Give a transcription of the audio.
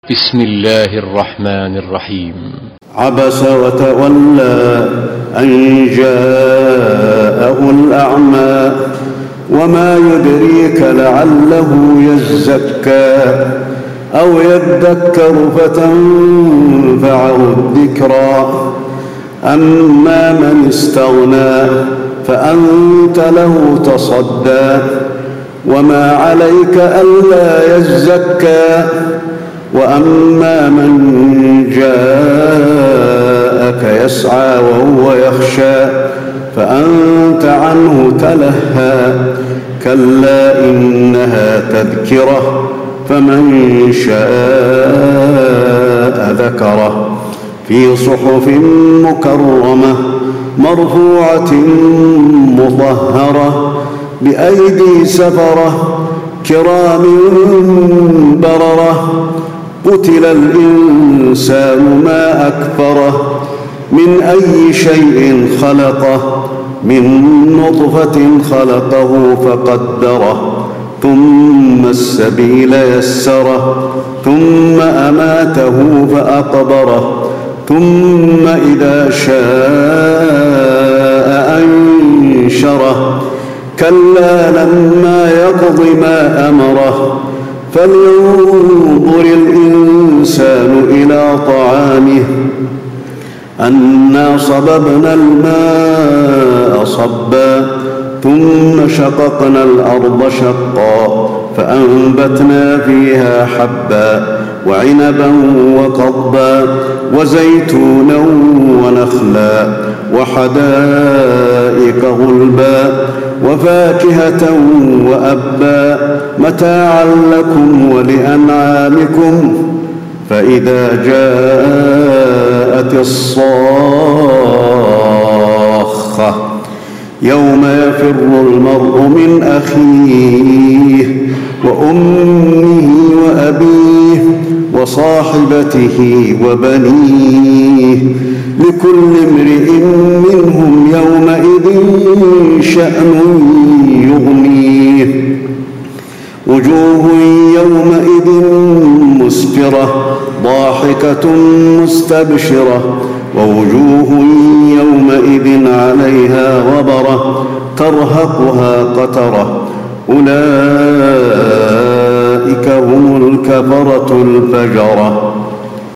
بسم الله الرحمن الرحيم. عبس وتولى أن جاءه الأعمى وما يدريك لعله يزكى أو يذكر فتنفعه الذكرى. أما من استغنى فأنت له تصدى وما عليك ألا يزكى. وأما من جاءك يسعى وهو يخشى فأنت عنه تلهى. كلا إنها تذكرة فمن شاء ذكره في صحف مكرمة مرفوعة مطهرة بأيدي سفرة كرام بررة. قتل الإنسان ما أكفره من أي شيء خلقه من نطفة خلقه فقدره ثم السبيل يسره ثم أماته فأقبره ثم إذا شاء أنشره. كلا لما يقض ما أمره فلينظر الإنسان إلى طعامه أنا صببنا الماء صبا ثم شققنا الأرض شقا فأنبتنا فيها حبا وعنبا وقضبا وزيتونا ونخلا وحدائق غلبا وفاكهة وأبا متاعا لكم ولأنعامكم. فإذا جاءت الصاخة يوم يفر المرء من أخيه وأمه وأبيه وصاحبته وبنيه لكل امرئ منهم يومئذ شأن يغنيه. وجوه يومئذ مسفرة ضاحكة مستبشرة ووجوه يومئذ عليها غبرة ترهقها قترة. أولئك هم الكفرة الفجرة.